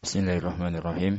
Bismillahirrahmanirrahim.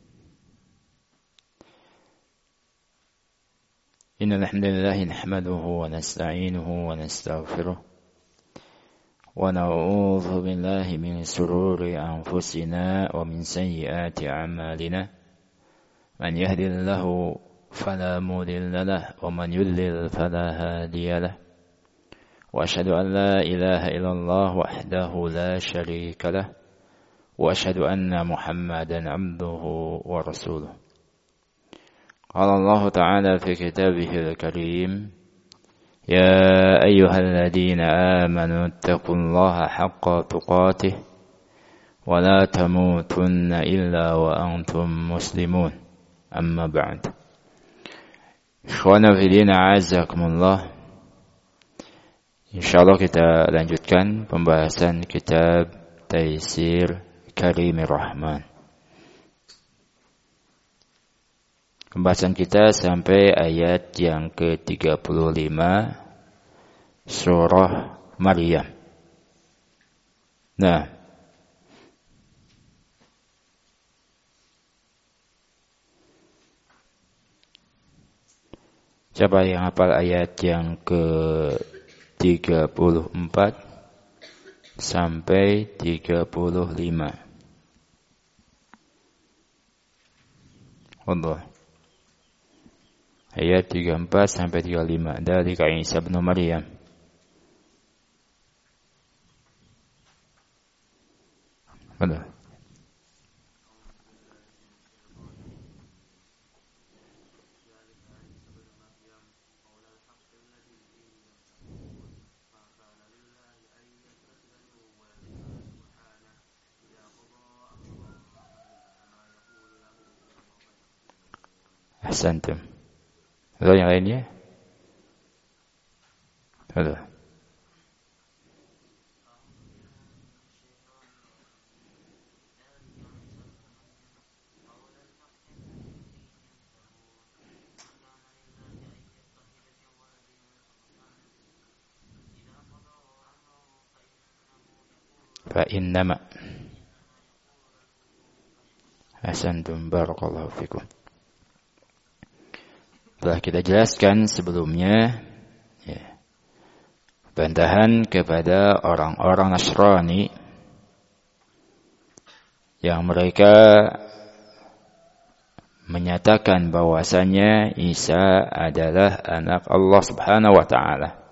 Innal hamdalillah nahmaduhu wa nasta'inuhu wa nastaghfiruh wa na'udzu billahi min shururi anfusina wa min sayyiati a'malina. Man yahdihillahu fala mudilla lahu wa man yudlil fala hadiya lahu. Wa asyhadu an la ilaha illallah wahdahu la syarika lahu. وأشهد أن محمدا عبده ورسوله. قال الله تعالى في كتابه الكريم: يا أيها الذين آمنوا اتقوا الله حق تقاته ولا تموتن إلا وأنتم مسلمون. أما بعد. Ikhwana fillah azakumullah. Insyaallah kita lanjutkan pembahasan kitab Taisir Karimir Rahman. Pembahasan kita sampai ayat yang ke-35 surah Maryam. Nah, siapa yang hafal ayat yang ke-34 sampai 35? Allah. Ayat 34 sampai 35 dari Isa bin Maryam. Allah. Ahsantum. Ada yang lainnya? Ada. Fa innama. Ahsantum, barakallahu fikum. Telah kita jelaskan sebelumnya bantahan kepada orang-orang Nasrani yang mereka menyatakan bahwasanya Isa adalah anak Allah Subhanahu wa taala.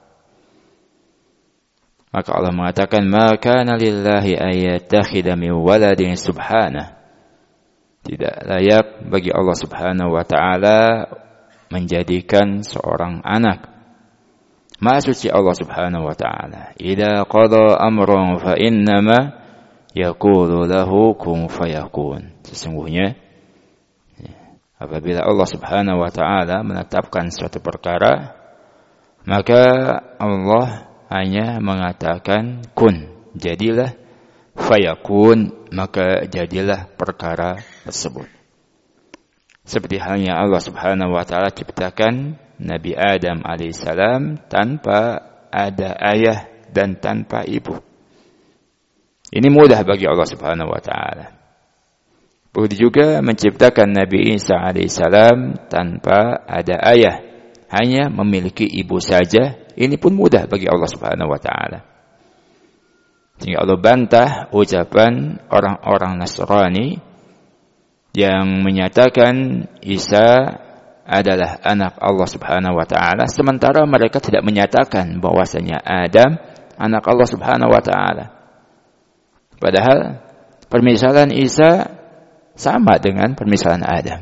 Maka Allah mengatakan, "Ma kana lillahi ayattakhidha min waladin subhanahu." Tidak layak bagi Allah Subhanahu wa taala menjadikan seorang anak. Maha suci Allah Subhanahu wa taala. Idza qada amran fa innama yaqulu lahu kun fayakun. Sesungguhnya apabila Allah Subhanahu wa taala menetapkan suatu perkara, maka Allah hanya mengatakan kun, jadilah, fayakun, maka jadilah perkara tersebut. Seperti halnya Allah Subhanahu wa taala ciptakan Nabi Adam alaihissalam tanpa ada ayah dan tanpa ibu. Ini mudah bagi Allah Subhanahu wa taala. Begitu juga menciptakan Nabi Isa alaihissalam tanpa ada ayah, hanya memiliki ibu saja. Ini pun mudah bagi Allah Subhanahu wa taala. Sehingga Allah bantah ucapan orang-orang Nasrani yang menyatakan Isa adalah anak Allah Subhanahu wa taala, sementara mereka tidak menyatakan bahwasanya Adam anak Allah Subhanahu wa taala. Padahal permisalan Isa sama dengan permisalan Adam.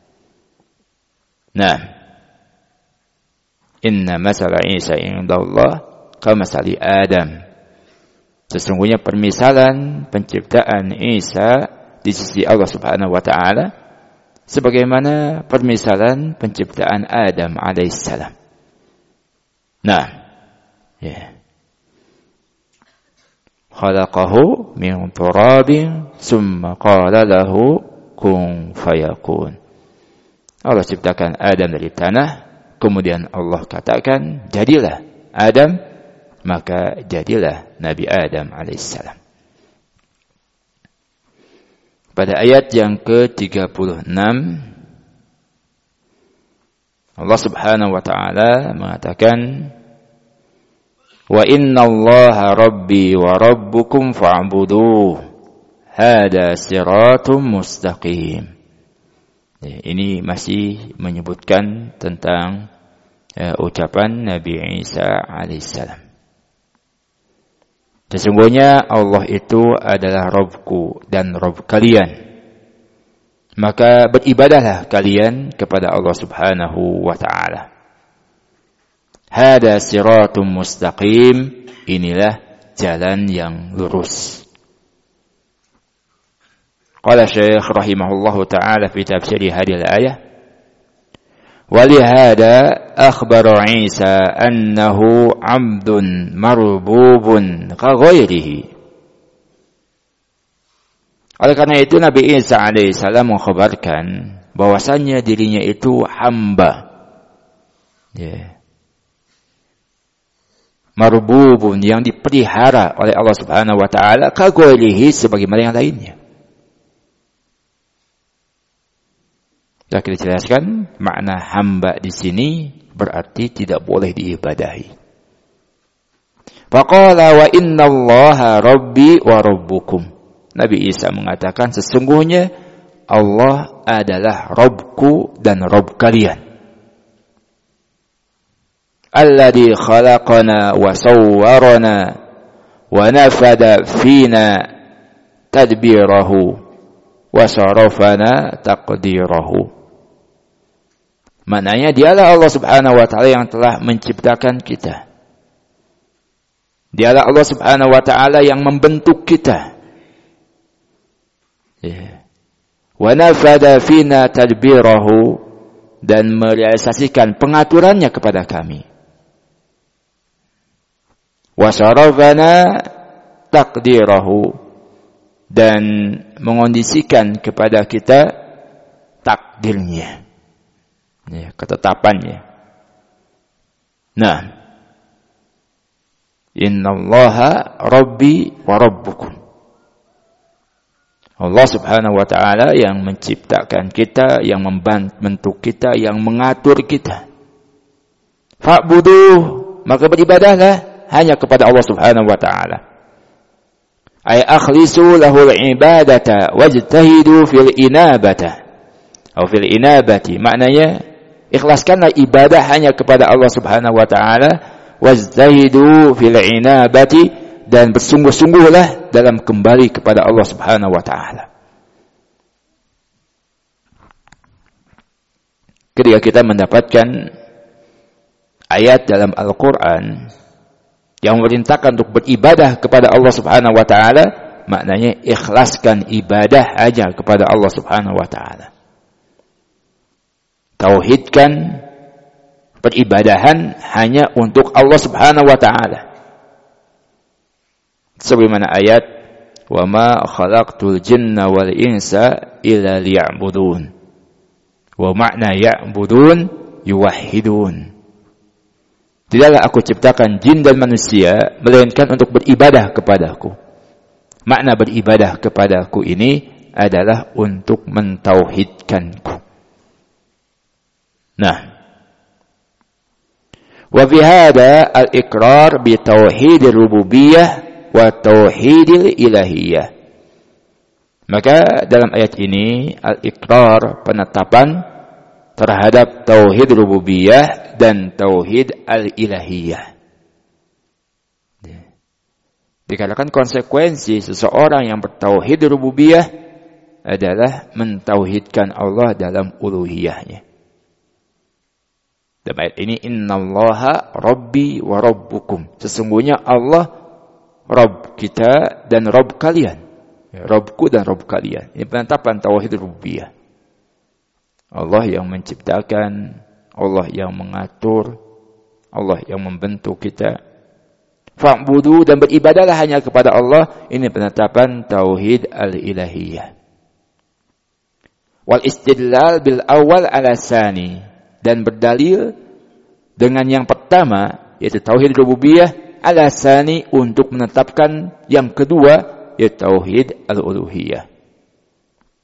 Nah, inna masala Isa indallah kamasali Adam. Sesungguhnya permisalan penciptaan Isa di sisi Allah Subhanahu wa taala sebagaimana permisalan penciptaan Adam alaihissalam. Nah, khalaqahu min turabin summa qala lahu kun fayakun. Allah ciptakan Adam dari tanah, kemudian Allah katakan jadilah Adam, maka jadilah Nabi Adam alaihissalam. Pada ayat yang ke-36 Allah Subhanahu wa taala mengatakan wa innallaha rabbi wa rabbukum fa'buduh hada siratum mustaqim. Ini masih menyebutkan tentang ucapan Nabi Isa alaihissalam. Sesungguhnya Allah itu adalah Rabbku dan Rabb kalian. Maka beribadahlah kalian kepada Allah Subhanahu wa ta'ala. Hada siratum mustaqim. Inilah jalan yang lurus. Qala Syekh rahimahullahu ta'ala fi tafsiri hadhihi al-ayah. ولهذا أخبر عيسى أنه عبد مربوب كغيره. Oleh karena itu Nabi Isa alaihissalam mengkhabarkan bahwasannya dirinya itu hamba. Marbubun, yang dipelihara oleh Allah Subhanahu wa taala, kaghairihi, sebagaimana yang lainnya. Sudah kita jelaskan makna hamba di sini berarti tidak boleh diibadahi. Faqala wa innallaha rabbi wa rabbukum. Nabi Isa mengatakan sesungguhnya Allah adalah Rabbku dan Rabb kalian. Alladzi khalaqana wa sawwarana wa nafada fina tadbirahu wa sarafana taqdirahu. Maknanya dialah Allah Subhanahu wa taala yang telah menciptakan kita. Dialah Allah Subhanahu wa taala yang membentuk kita. Wa nafada fina tadbirahu, dan merealisasikan pengaturannya kepada kami. Wa sarafana taqdirahu, dan mengondisikan kepada kita takdirnya. Ketetapannya. Nah, innallaha rabbi wa rabbukum. Allah Subhanahu wa taala yang menciptakan kita, yang membentuk kita, yang mengatur kita. Fa'buduh, maka beribadahlah hanya kepada Allah Subhanahu wa taala. Ay akhlisu lahul ibadata wajtahidu fil inabata. Atau fil inabati, maknanya ikhlaskanlah ibadah hanya kepada Allah Subhanahu wa taala, wajtahidu fil inabati, dan bersungguh-sungguhlah dalam kembali kepada Allah Subhanahu wa taala. Ketika kita mendapatkan ayat dalam Al-Qur'an yang memerintahkan untuk beribadah kepada Allah Subhanahu wa taala, maknanya ikhlaskan ibadah hanya kepada Allah Subhanahu wa taala. Tauhidkan peribadahan hanya untuk Allah Subhanahu wa taala. Sebagaimana ayat wa ma khalaqtul jinna wal insa illa liya'budun. Wa makna ya'budun yuwahhidun. Tidaklah aku ciptakan jin dan manusia melainkan untuk beribadah kepadaku. Makna beribadah kepadaku ini adalah untuk mentauhidkanku. Nah, wa fi hada al-iqrar bi tauhidir rububiyyah wa tauhidil ilahiyah. Maka dalam ayat ini al-iqrar, penetapan terhadap tauhid rububiyah dan tauhid al-ilahiyah. Dikatakan konsekuensi seseorang yang bertauhid rububiyah adalah mentauhidkan Allah dalam uluhiyahnya. Dalam ayat ini innallaha rabbi wa rabbukum. Sesungguhnya Allah Rabb kita dan Rabb kalian. Rabbku dan Rabb kalian. Ini penetapan tauhid rububiyah. Allah yang menciptakan, Allah yang mengatur, Allah yang membentuk kita. Fa'budu, dan beribadahlah hanya kepada Allah. Ini penetapan tauhid al-ilahiyah. Wal istidlal bil awal ala sani, dan berdalil dengan yang pertama yaitu tauhid rububiyah, ala sani untuk menetapkan yang kedua yaitu tauhid al-uluhiyah.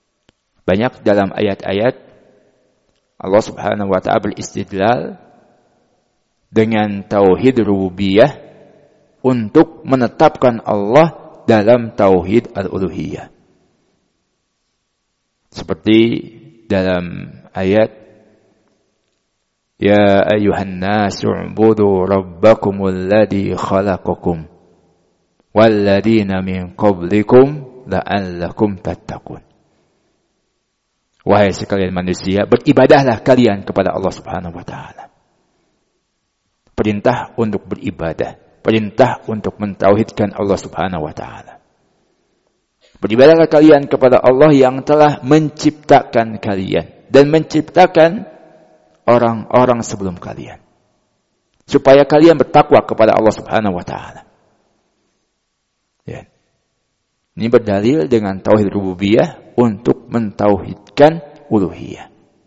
Banyak dalam ayat-ayat Allah Subhanahu wa ta'ala beristidlal dengan tauhid rububiyah untuk menetapkan Allah dalam tauhid al-uluhiyah. Seperti dalam ayat Ya ayuhan nasu ubudu rabbakumul ladzi khalaqakum walladzina min qablikum la'allakum tattaqun. Wahai sekalian manusia, beribadahlah kalian kepada Allah Subhanahu wa ta'ala. Perintah untuk beribadah, perintah untuk mentauhidkan Allah Subhanahu wa ta'ala. Beribadahlah kalian kepada Allah yang telah menciptakan kalian dan menciptakan orang-orang sebelum kalian, supaya kalian bertakwa kepada Allah Subhanahu wa ta'ala. Ya. Ini berdalil dengan tauhid rububiyah untuk mentauhidkan uluhiyah.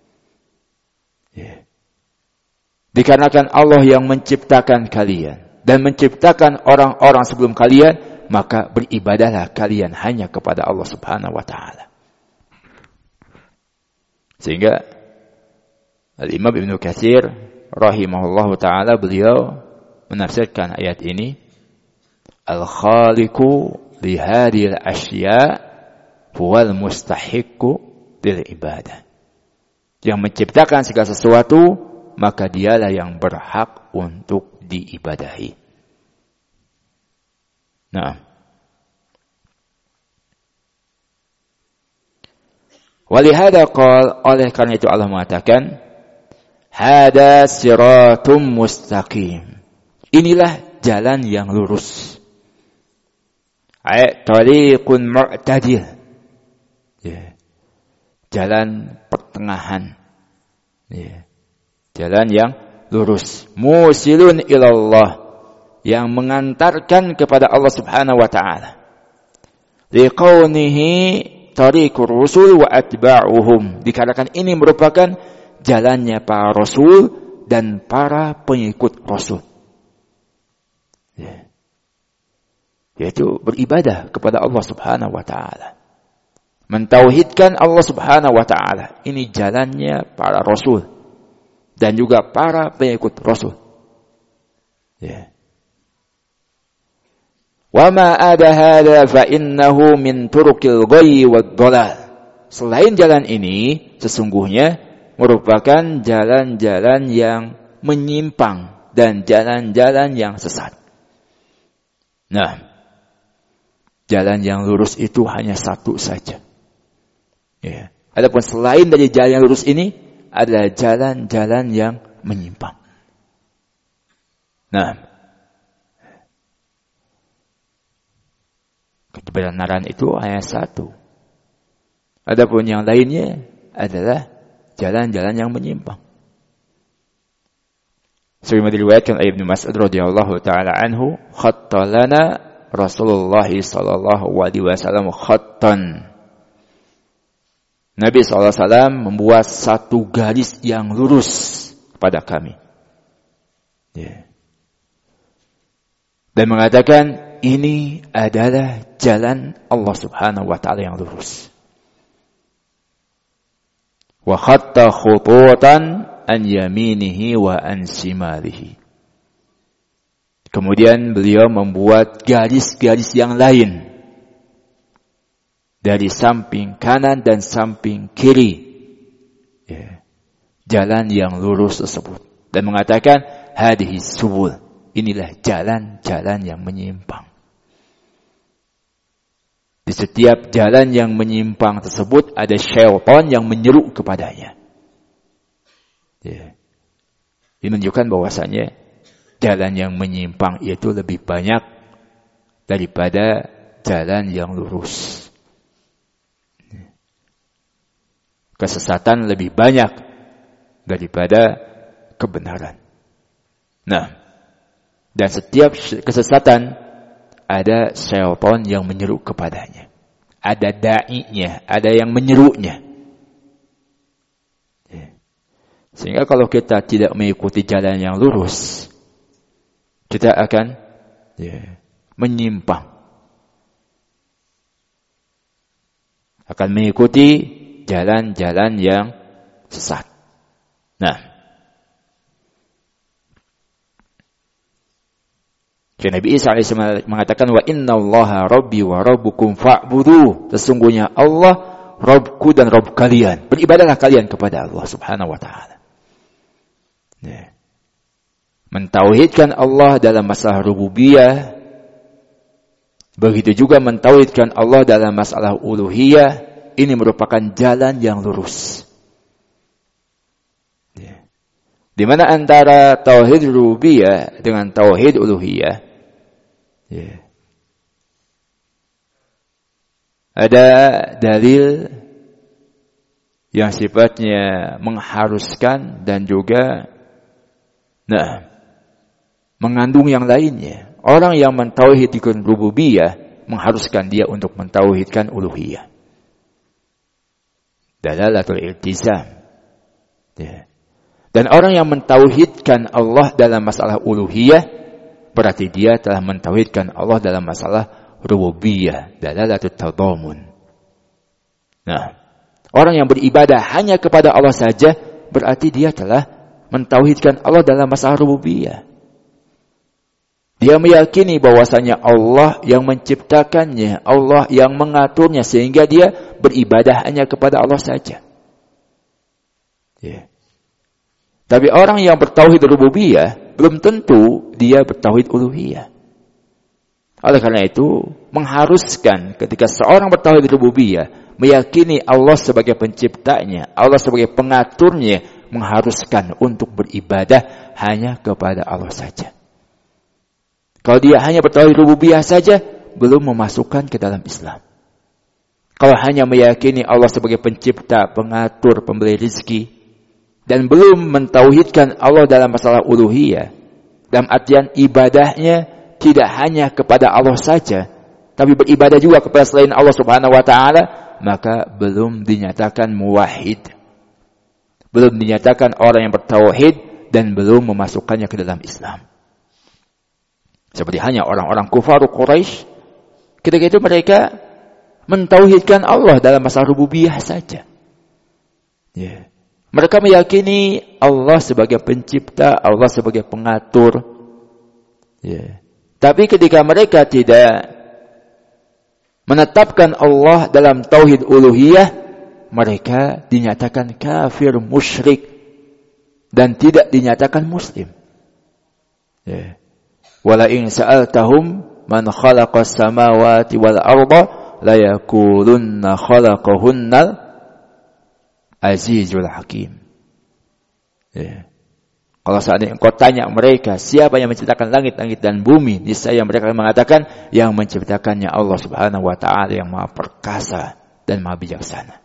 Ya. Dikarenakan Allah yang menciptakan kalian dan menciptakan orang-orang sebelum kalian, maka beribadahlah kalian hanya kepada Allah Subhanahu wa ta'ala. Sehingga Al-Imam Ibnu Katsir rahimahullahu ta'ala, beliau menafsirkan ayat ini, Al-Khaliqu lihadil asya huwal mustahiqqu lil ibadah. Yang menciptakan segala sesuatu, maka dialah yang berhak untuk diibadahi. Nah, walihada qala, oleh karena itu Allah mengatakan, hada siratum mustaqim. Inilah jalan yang lurus. Tariqun mu'tadil. Ya. Jalan pertengahan. Ya. Jalan yang lurus. Musilun ilallah. Yang mengantarkan kepada Allah Subhanahu wa ta'ala. Liqaunihi tariqur rusul wa atba'uhum. Dikarenakan ini merupakan jalannya para rasul dan para pengikut rasul. Ya. Yaitu beribadah kepada Allah Subhanahu wa ta'ala. Mentauhidkan Allah Subhanahu wa ta'ala. Ini jalannya para rasul dan juga para pengikut rasul. Ya. Wa ma ada hadza fa innahu min turuqil ghayyi wad dhalal. Selain jalan ini, sesungguhnya merupakan jalan-jalan yang menyimpang dan jalan-jalan yang sesat. Nah, jalan yang lurus itu hanya satu saja. Ya. Adapun selain dari jalan yang lurus ini, adalah jalan-jalan yang menyimpang. Nah, kebenaran itu hanya satu. Adapun yang lainnya adalah jalan-jalan yang menyimpang. Sebagaimana diriwayatkan oleh Ibnu Mas'ud radhiyallahu taala anhu, khatta lana Rasulullah sallallahu alaihi wasallam khattan. Nabi sallallahu alaihi wasallam membuat satu garis yang lurus kepada kami. Ya. Dan mengatakan ini adalah jalan Allah Subhanahu wa taala yang lurus. Wa khatta khututan an yaminihi wa an shimalihi. Kemudian beliau membuat garis-garis yang lain dari samping kanan dan samping kiri. Ya. Jalan yang lurus tersebut. Dan mengatakan hadhihi subul. Inilah jalan-jalan yang menyimpang. Di setiap jalan yang menyimpang tersebut ada syaitan yang menyeru kepadanya. Ya. Ini menunjukkan bahwasanya jalan yang menyimpang itu lebih banyak daripada jalan yang lurus. Kesesatan lebih banyak daripada kebenaran. Nah, dan setiap kesesatan ada syaitan yang menyeru kepadanya. Ada da'inya, ada yang menyerunya. Sehingga kalau kita tidak mengikuti jalan yang lurus, kita akan menyimpang. Akan mengikuti jalan-jalan yang sesat. Nah, Nabi Isa AS mengatakan, wa innallaha rabbi wa rabbukum fa'buduh. Sesungguhnya Allah Rabbku dan Rabb kalian. Beribadahlah kalian kepada Allah subhanahu wa ta'ala. Ya. Mentauhidkan Allah dalam masalah rububiyah. Begitu juga mentauhidkan Allah dalam masalah uluhiyah. Ini merupakan jalan yang lurus. Ya. Di mana antara tauhid rububiyah dengan tauhid uluhiyah, ya, ada dalil yang sifatnya mengharuskan dan juga mengandung yang lainnya. Orang yang mentauhidkan rububiyah mengharuskan dia untuk mentauhidkan uluhiyah. Dalalatul iltizam. Ya. Dan orang yang mentauhidkan Allah dalam masalah uluhiyah berarti dia telah mentauhidkan Allah dalam masalah rububiyah, dalalatul tadhamun. Nah, orang yang beribadah hanya kepada Allah saja berarti dia telah mentauhidkan Allah dalam masalah rububiyah. Dia meyakini bahwasanya Allah yang menciptakannya, Allah yang mengaturnya sehingga dia beribadah hanya kepada Allah saja. Ya. Tapi orang yang bertauhid rububiyah belum tentu dia bertauhid uluhiyah. Oleh karena itu, mengharuskan ketika seorang bertauhid rububiyah, meyakini Allah sebagai penciptanya, Allah sebagai pengaturnya, mengharuskan untuk beribadah hanya kepada Allah saja. Kalau dia hanya bertauhid rububiyah saja, belum memasukkan ke dalam Islam. Kalau hanya meyakini Allah sebagai pencipta, pengatur, pemberi rizki, dan belum mentauhidkan Allah dalam masalah uluhiyah, dalam artian ibadahnya tidak hanya kepada Allah saja, tapi beribadah juga kepada selain Allah subhanahu wa ta'ala, maka belum dinyatakan muwahhid. Belum dinyatakan orang yang bertauhid dan belum memasukkannya ke dalam Islam. Seperti hanya orang-orang kufar Quraisy, ketika itu mereka mentauhidkan Allah dalam masalah rububiyah saja. Ya. Mereka meyakini Allah sebagai pencipta, Allah sebagai pengatur. Ya. Tapi ketika mereka tidak menetapkan Allah dalam tauhid uluhiyah, mereka dinyatakan kafir, musyrik, dan tidak dinyatakan muslim. Ya. Wala in sa'altahum man khalaqas samawati wal arda la yaqulunna khalaqahunnal azizul hakim. Ya. Kalau seandainya engkau tanya mereka siapa yang menciptakan langit-langit dan bumi, niscaya mereka akan mengatakan yang menciptakannya Allah Subhanahu wa taala yang Maha perkasa dan Maha bijaksana.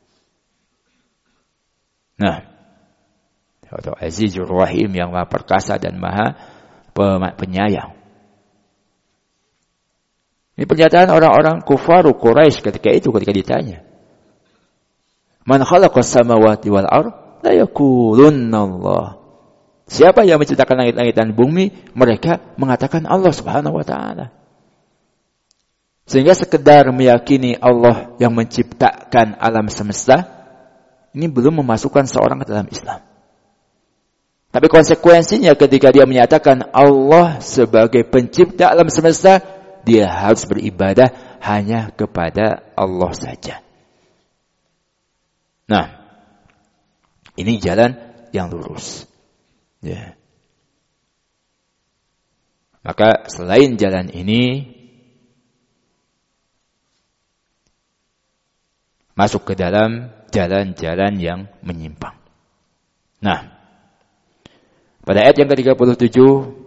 Nah, atau Azizur Rahim yang Maha perkasa dan Maha penyayang. Ini pernyataan orang-orang kufar Quraisy ketika ditanya, "Man khalaqas samawati wal ard?" La yaqulunna Allah. Siapa yang menciptakan langit-langit dan bumi? Mereka mengatakan Allah Subhanahu wa taala. Sehingga sekedar meyakini Allah yang menciptakan alam semesta ini belum memasukkan seorang ke dalam Islam. Tapi konsekuensinya ketika dia menyatakan Allah sebagai pencipta alam semesta, dia harus beribadah hanya kepada Allah saja. Nah, ini jalan yang lurus. Ya. Maka selain jalan ini, masuk ke dalam jalan-jalan yang menyimpang. Nah, pada ayat yang ke-37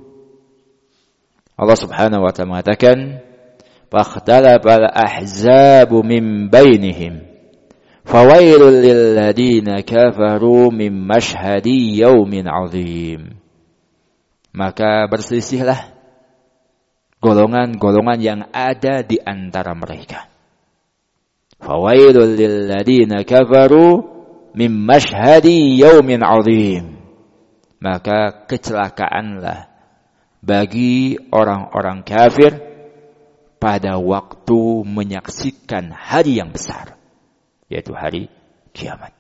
Allah Subhanahu wa ta'ala mengatakan, "Fakhtalafal ahzabu min bainihim fawailul lil ladina kafaru min mashhadi yaumin 'adzim." Maka berselisihlah golongan-golongan yang ada di antara mereka. Fawailul lil ladina kafaru min mashhadi yaumin 'adzim. Maka kecelakaanlah bagi orang-orang kafir pada waktu menyaksikan hari yang besar, yaitu hari kiamat.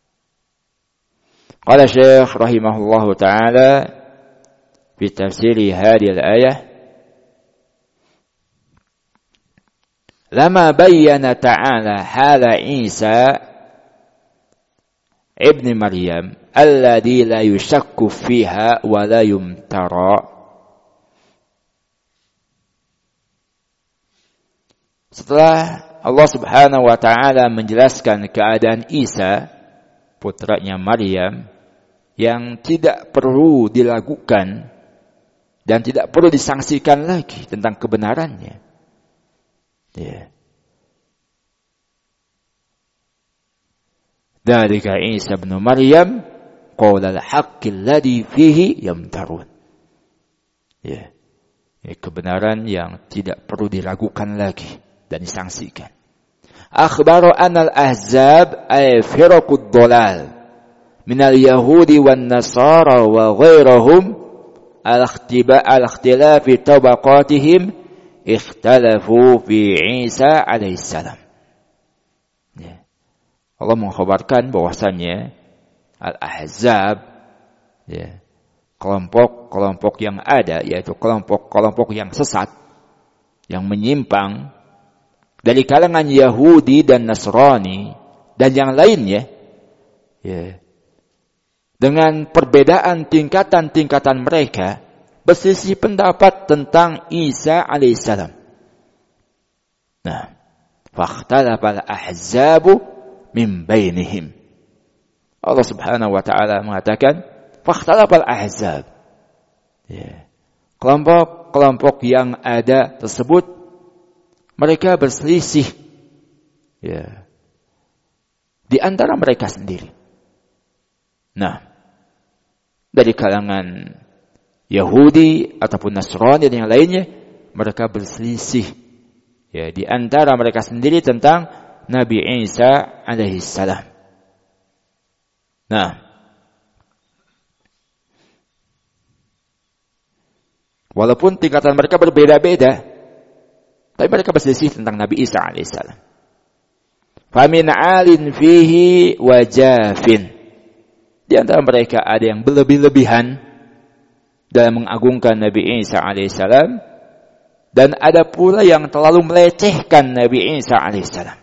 Qala Syekh rahimahullahu taala fi tafsir hadhihi al-ayah, lama bayyana ta'ala hala Isa ibn Maryam alladhi la yushakku fiha wa la yumtara. Setelah Allah Subhanahu wa taala menjelaskan keadaan Isa putranya Maryam yang tidak perlu dilakukan dan tidak perlu disangsikan lagi tentang kebenarannya. Ya. Dzalika Isa bin Maryam qaulal haqqil ladzi fihi yamtarun. Ya. Ini kebenaran yang tidak perlu diragukan lagi dan disangsikan. Akhbaru anal ahzab ay firaqud dhalal minal yahudi wan nasara wa ghairahum al-ikhtilafi tabaqatihim ikhtalafu fi Isa alaihissalam. Ya. Allah mengkhabarkan bahwasannya al-ahzab, ya, kelompok-kelompok yang ada, yaitu kelompok-kelompok yang sesat, yang menyimpang dari kalangan Yahudi dan Nasrani dan yang lainnya, ya, dengan perbedaan tingkatan-tingkatan mereka berselisih pendapat tentang Isa alaihissalam. Nah, fakhtalafal ahzabu min bainihim. Allah Subhanahu wa taala mengatakan fakhtalafal ahzab. Ya. Kelompok-kelompok yang ada tersebut mereka berselisih, ya, di antara mereka sendiri. Nah, dari kalangan Yahudi ataupun Nasrani dan yang lainnya, mereka berselisih, ya, di antara mereka sendiri tentang Nabi Isa alaihissalam. Nah, walaupun tingkatan mereka berbeda-beda, tapi mereka berselisih tentang Nabi Isa alaihissalam. Famin alin fihi wajafin. Di antara mereka ada yang berlebih-lebihan dalam mengagungkan Nabi Isa alaihissalam, dan ada pula yang terlalu melecehkan Nabi Isa alaihissalam.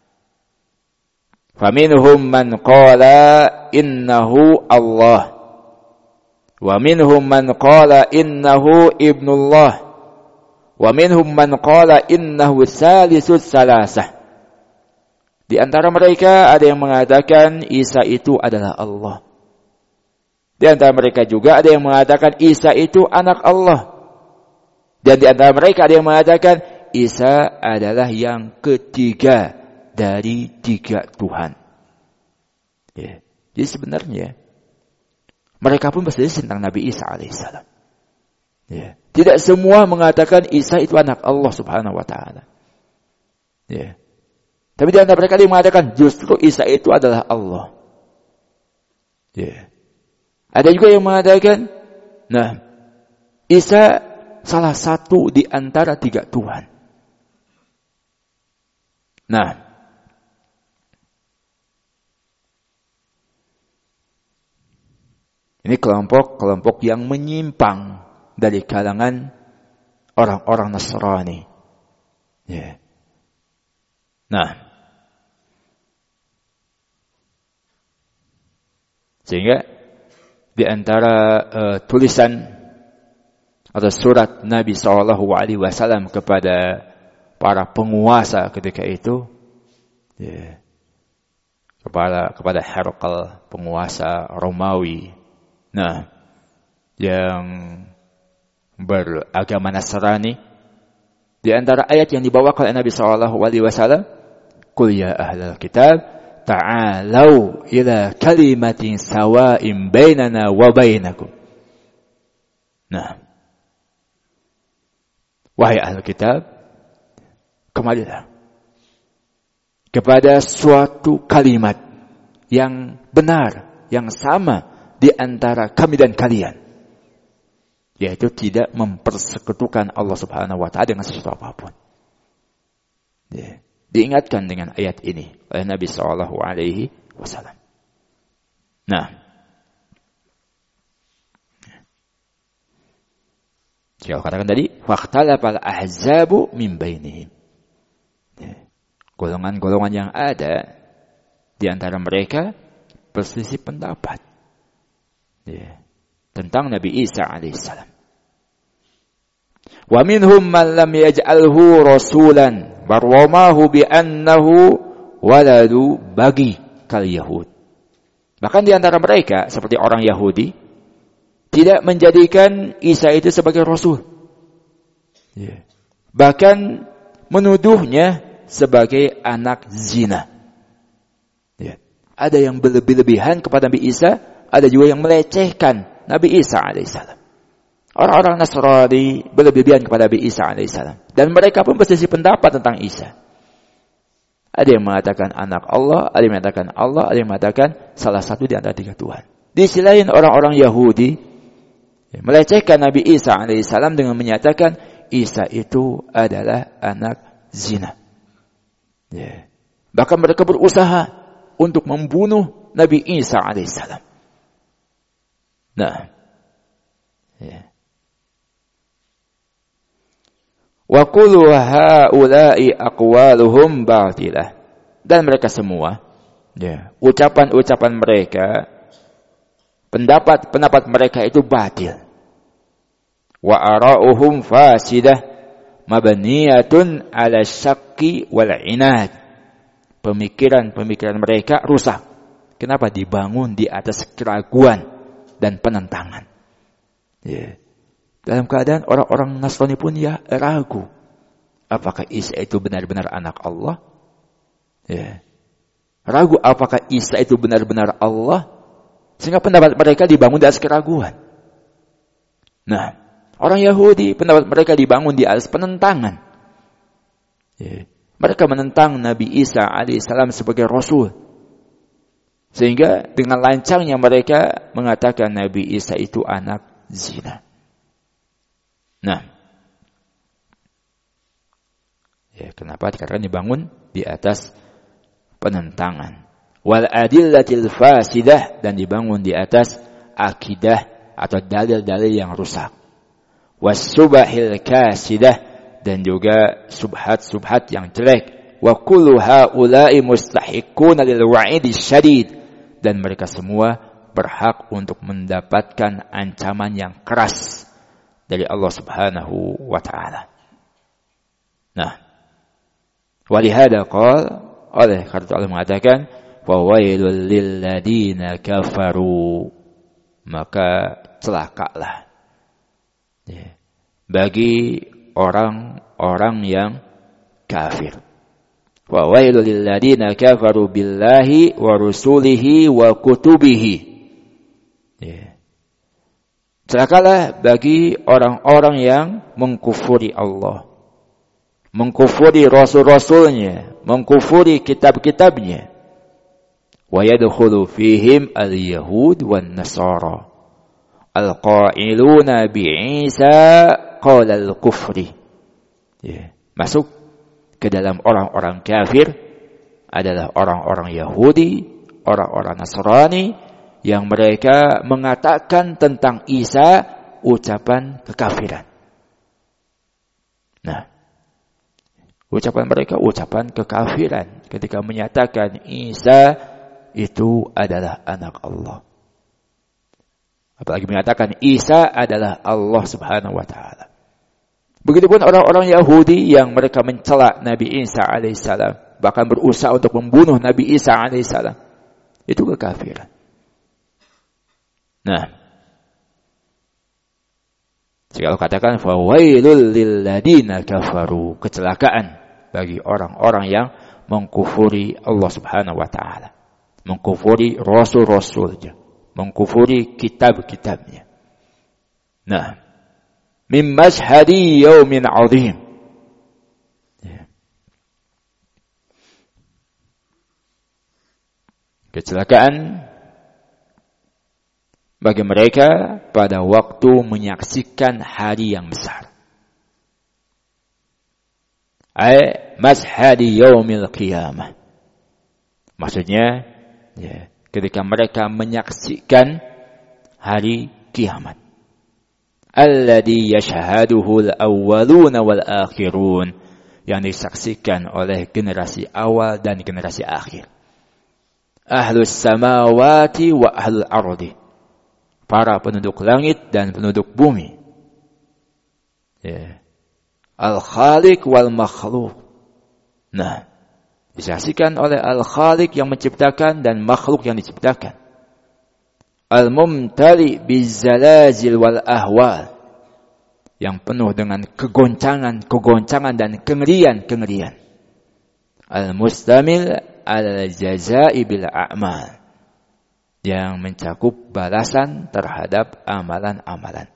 Faminhum man qala innahu Allah, wa minhum man qala innahu ibnullah, wa minhum man qala innahu salisus salasah. Di antara mereka ada yang mengatakan Isa itu adalah Allah. Di antara mereka juga ada yang mengatakan Isa itu anak Allah. Dan di antara mereka ada yang mengatakan Isa adalah yang ketiga dari tiga Tuhan. Ya. Jadi sebenarnya mereka pun berselisih tentang Nabi Isa alaihissalam. Ya. Tidak semua mengatakan Isa itu anak Allah Subhanahu wa taala. Ya. Tapi di antara mereka ada yang mengatakan justru Isa itu adalah Allah. Ya. Ada juga yang mengatakan, nah, Isa salah satu di antara tiga Tuhan. Nah, ini kelompok-kelompok yang menyimpang dari kalangan orang-orang Nasrani. Ya. Nah, sehingga di antara tulisan atau surat Nabi SAW kepada para penguasa ketika itu, ya, kepada Herakl, penguasa Romawi, nah, yang beragama Nasrani, di antara ayat yang dibawakan oleh Nabi SAW, "Qul ya ahlal kitab ta'alau ila kalimatin sawa'in bainana wa bainakum." Nah, wahai ahli kitab, kemarilah kepada suatu kalimat yang benar, yang sama di antara kami dan kalian, yaitu tidak mempersekutukan Allah Subhanahu wa taala dengan sesuatu apapun. Ya. Diingatkan dengan ayat ini oleh Nabi sallallahu alaihi wasallam. Nah, jika katakan tadi, faqtalafal ahzabu min bainihim. Golongan-golongan yang ada di antara mereka berselisih pendapat tentang Nabi Isa alaihissalam. Wa minhum man lam yaj'alhu rasulan barwamahu bi annahu waladu bagi kal yahud. Bahkan di antara mereka seperti orang Yahudi tidak menjadikan Isa itu sebagai rasul. Bahkan menuduhnya sebagai anak zina. Ada yang berlebih-lebihan kepada Nabi Isa, ada juga yang melecehkan Nabi Isa alaihissalam. Orang-orang Nasrani berlebihan kepada Nabi Isa alaihissalam. Dan mereka pun berselisih pendapat tentang Isa. Ada yang mengatakan anak Allah, ada yang mengatakan Allah, ada yang mengatakan salah satu di antara tiga Tuhan. Di sisi lain orang-orang Yahudi melecehkan Nabi Isa alaihissalam dengan menyatakan Isa itu adalah anak zina. Bahkan mereka berusaha untuk membunuh Nabi Isa alaihissalam. Nah, wa kullu haula'i aqwaluhum batilah. Dan mereka semua, ucapan-ucapan mereka, pendapat mereka itu batil. Wa ara'uhum fasidah mabniyatun 'ala syakki wal 'inad. Pemikiran-pemikiran mereka rusak. Kenapa? Dibangun di atas keraguan dan penentangan. Dalam keadaan orang-orang Nasrani pun ragu. Apakah Isa itu benar-benar anak Allah? Ragu apakah Isa itu benar-benar Allah? Sehingga pendapat mereka dibangun di atas keraguan. Nah, orang Yahudi pendapat mereka dibangun di atas penentangan. Mereka menentang Nabi Isa alaihissalam sebagai Rasul. Sehingga dengan lancangnya mereka mengatakan Nabi Isa itu anak zina. Nah, kenapa dikatakan dibangun di atas penentangan? Wal adillatil fasidah, dan dibangun di atas akidah atau dalil-dalil yang rusak. Was subahil kasidah, dan juga subhat-subhat yang jelek. Wa kullu haula'i mustahiquna lil wa'idi syadid, dan mereka semua berhak untuk mendapatkan ancaman yang keras dari Allah Subhanahu wa taala. Nah, walihada oleh karena Allah mengatakan wa wailul lil ladina kafaru, maka celakalah bagi orang-orang yang kafir. Wa wailul lil ladina kafaru billahi wa rusulihi wa kutubihi. Celakalah bagi orang-orang yang mengkufuri Allah, mengkufuri rasul-rasulnya, mengkufuri kitab-kitabnya. Wa yadkhulu fihim al-yahud wan nasara al-qailuna bi'isa qala al-kufri. Masuk ke dalam orang-orang kafir adalah orang-orang Yahudi, orang-orang Nasrani yang mereka mengatakan tentang Isa ucapan kekafiran. Nah, ucapan mereka ucapan kekafiran ketika menyatakan Isa itu adalah anak Allah. Apalagi menyatakan Isa adalah Allah Subhanahu wa taala. Begitupun orang-orang Yahudi yang mereka mencela Nabi Isa alaihissalam, bahkan berusaha untuk membunuh Nabi Isa alaihissalam. Itu kekafiran. Nah, jika Allah katakan fawailul lil ladina kafaru, kecelakaan bagi orang-orang yang mengkufuri Allah Subhanahu wa taala, mengkufuri rasul-rasulnya, mengkufuri kitab-kitabnya. Nah, min mashhadi yaumin 'azim. Kecelakaan bagi mereka pada waktu menyaksikan hari yang besar. Mashhadi yaumil qiyamah. Maksudnya Ya, ketika mereka menyaksikan hari kiamat. Alladhi yashhaduhu al-awwaluna wal-akhirun, yang disaksikan oleh generasi awal dan generasi akhir. Ahlus samawati wa ahlul ardi, para penduduk langit dan penduduk bumi. Ya. Al-Khaliq wal makhluk. Nah, disaksikan oleh Al-Khaliq yang menciptakan dan makhluk yang diciptakan. Al-Mumtali bizzalazil wal ahwal, yang penuh dengan kegoncangan dan kengerian. Al-Mustamil al-jazai bil a'mal, yang mencakup balasan terhadap amalan-amalan.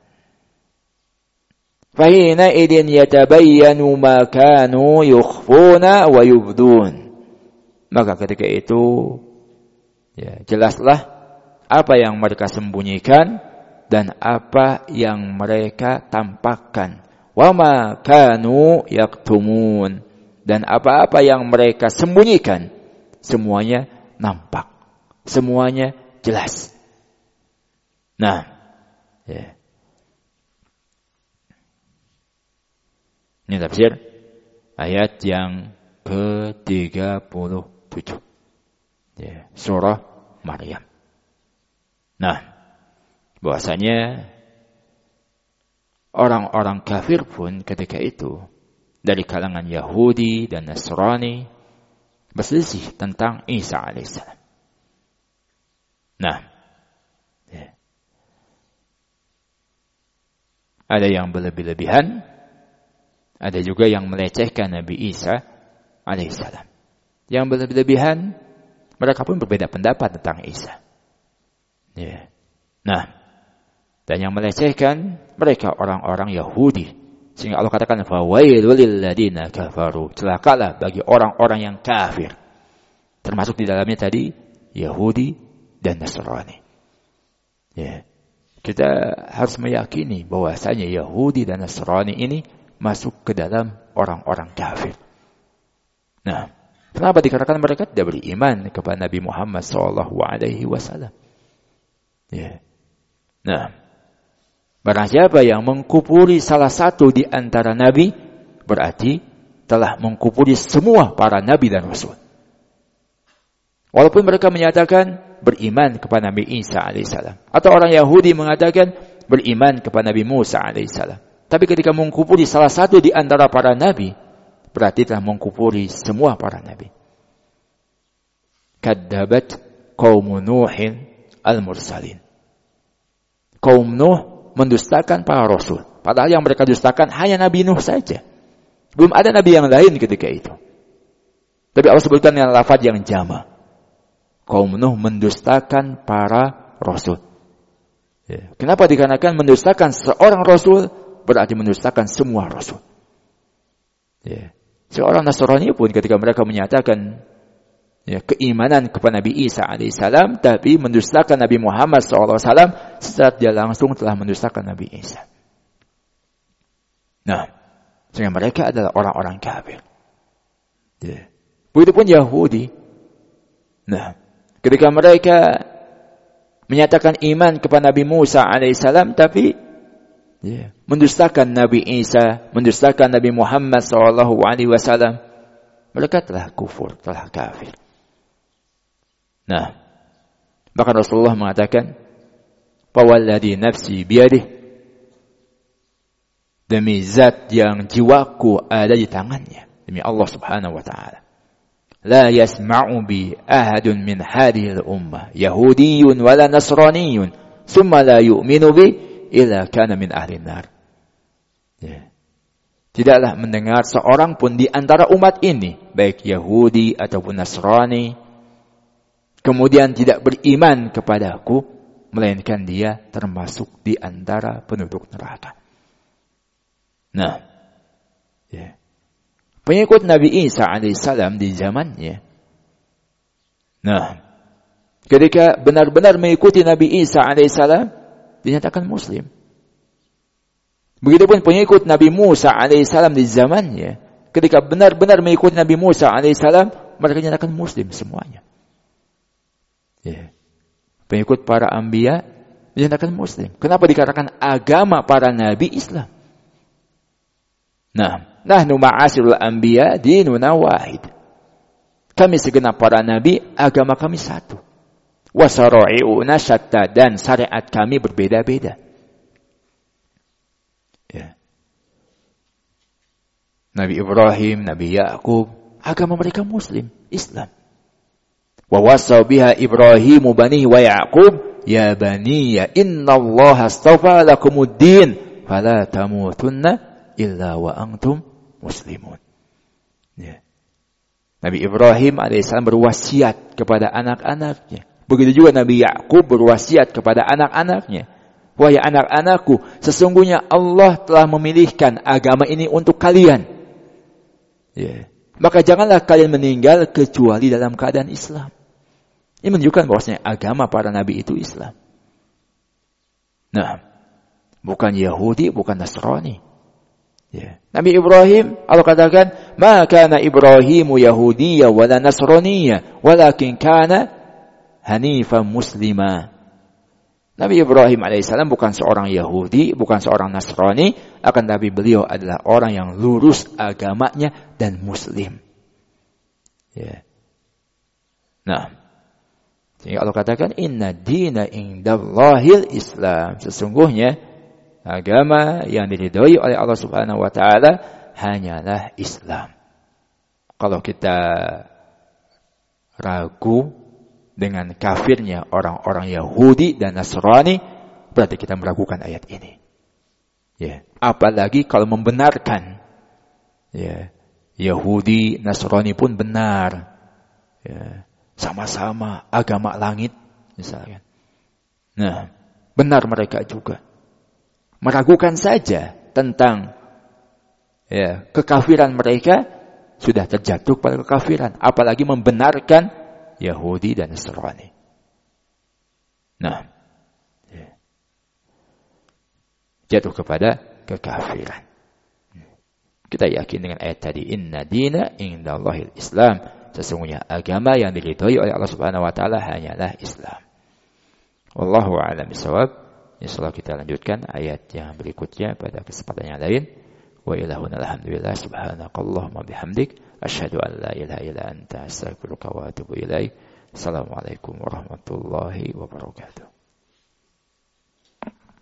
Fahina idin yatabayyanu ma kanu yukhfuna wa yubdun. Maka ketika itu, ya, jelaslah apa yang mereka sembunyikan dan apa yang mereka tampakkan. Wa ma kanu yaktumun, dan apa-apa yang mereka sembunyikan, semuanya nampak, semuanya jelas. Nah, ya. Ini tafsir ayat yang ke-37. Ya, surah Maryam. Nah, bahwasanya orang-orang kafir pun ketika itu dari kalangan Yahudi dan Nasrani berselisih tentang Isa alaihissalam. Nah, ya. Ada yang berlebih-lebihan, ada juga yang melecehkan Nabi Isa alaihissalam. Yang berlebihan, mereka pun berbeda pendapat tentang Isa. Ya. Nah, dan yang melecehkan mereka orang-orang Yahudi. Sehingga Allah katakan, fawailul lil ladina kafaru, celakalah bagi orang-orang yang kafir. Termasuk di dalamnya tadi Yahudi dan Nasrani. Ya. Kita harus meyakini bahwasanya Yahudi dan Nasrani ini masuk ke dalam orang-orang kafir. Nah, kenapa dikarenakan mereka tidak beriman kepada Nabi Muhammad SAW? Ya. Nah, barang siapa yang mengkufuri salah satu di antara nabi, berarti telah mengkufuri semua para nabi dan rasul. Walaupun mereka menyatakan beriman kepada Nabi Isa alaihissalam, atau orang Yahudi mengatakan beriman kepada Nabi Musa alaihissalam. Tapi ketika mengkufuri salah satu di antara para nabi, berarti telah mengkufuri semua para nabi. Kadzabat qaum Nuhin al-mursalin. Kaum Nuh mendustakan para rasul. Padahal yang mereka dustakan hanya Nabi Nuh saja. Belum ada nabi yang lain ketika itu. Tapi Allah sebutkan dengan lafaz yang jama. Kaum Nuh mendustakan para rasul. Ya. Kenapa dikarenakan mendustakan seorang rasul berarti mendustakan semua rasul. Ya. Seorang Nasrani pun ketika mereka menyatakan ya, keimanan kepada Nabi Isa alaihissalam, tapi mendustakan Nabi Muhammad SAW, secara dia langsung telah mendustakan Nabi Isa. Nah, sehingga mereka adalah orang-orang kafir. Ya. Begitupun Yahudi. Nah, ketika mereka menyatakan iman kepada Nabi Musa alaihissalam, tapi ya, mendustakan Nabi Isa, mendustakan Nabi Muhammad SAW, mereka telah kufur, telah kafir. Nah, bahkan Rasulullah mengatakan, "Fawalladhi nafsi biyadih," demi zat yang jiwaku ada di tangannya, demi Allah Subhanahu wa taala. La yasma'u bi ahadun min hadhihi al-ummah yahudiyyun wala nasraniyyun thumma la yu'minu bi illa kana min ahli nar. Ya. Tidaklah mendengar seorang pun di antara umat ini, baik Yahudi ataupun Nasrani, kemudian tidak beriman kepadaku, melainkan dia termasuk di antara penduduk neraka. Nah, ya. Pengikut Nabi Isa alaihissalam di zamannya, nah, ketika benar-benar mengikuti Nabi Isa alaihissalam, dinyatakan Muslim. Begitupun pengikut Nabi Musa alaihissalam di zamannya, ketika benar-benar mengikuti Nabi Musa alaihissalam, mereka dinyatakan Muslim semuanya. Ya. Pengikut para anbiya dinyatakan muslim. Kenapa dikatakan agama para nabi Islam? Nah, nahnu ma'asirul anbiya dinuna wahid. Kami segenap para nabi, agama kami satu. Wa syara'i'una syatta, dan syariat kami berbeda-beda. Ya. Nabi Ibrahim, Nabi Yakub, agama mereka muslim, Islam. Wa wasa biha Ibrahimu banihi wa Yaqub ya baniya innallaha astafa lakumuddin fala tamutunna illa wa antum muslimun. Ya. Nabi Ibrahim alaihissalam berwasiat kepada anak-anaknya. Begitu juga Nabi Yakub berwasiat kepada anak-anaknya. Wahai anak-anakku, sesungguhnya Allah telah memilihkan agama ini untuk kalian. Ya. Maka janganlah kalian meninggal kecuali dalam keadaan Islam. Ini menunjukkan bahwasanya agama para nabi itu Islam. Nah, bukan Yahudi, bukan Nasrani. Ya. Nabi Ibrahim, Allah katakan, "Ma kana Ibrahimu Yahudiyya wala Nasraniyya, walakin kana hanifan muslima." Nabi Ibrahim alaihissalam bukan seorang Yahudi, bukan seorang Nasrani, akan tapi beliau adalah orang yang lurus agamanya dan muslim. Ya. Nah, jadi Allah katakan inna dina indallahil Islam. Sesungguhnya agama yang diridhoi oleh Allah Subhanahu wa taala hanyalah Islam. Kalau kita ragu dengan kafirnya orang-orang Yahudi dan Nasrani, berarti kita meragukan ayat ini. Ya, apalagi kalau membenarkan. Ya, Yahudi, Nasrani pun benar. Ya. Sama-sama agama langit misalnya. Nah, benar mereka juga. Meragukan saja tentang kekafiran mereka, sudah terjatuh pada kekafiran. Apalagi membenarkan Yahudi dan Nasrani. Nah, jatuh kepada kekafiran. Kita yakin dengan ayat tadi, inna dina indallahil Islam. Sesungguhnya agama yang diridhoi oleh Allah Subhanahu wa taala hanyalah Islam. Wallahu a'lam bishawab. Insyaallah kita lanjutkan ayat yang berikutnya pada kesempatan yang lain. Wa ilahuna alhamdulillah subhanakallahumma bihamdik asyhadu an la ilaha illa anta astaghfiruka wa atubu ilaik. Assalamualaikum warahmatullahi wabarakatuh.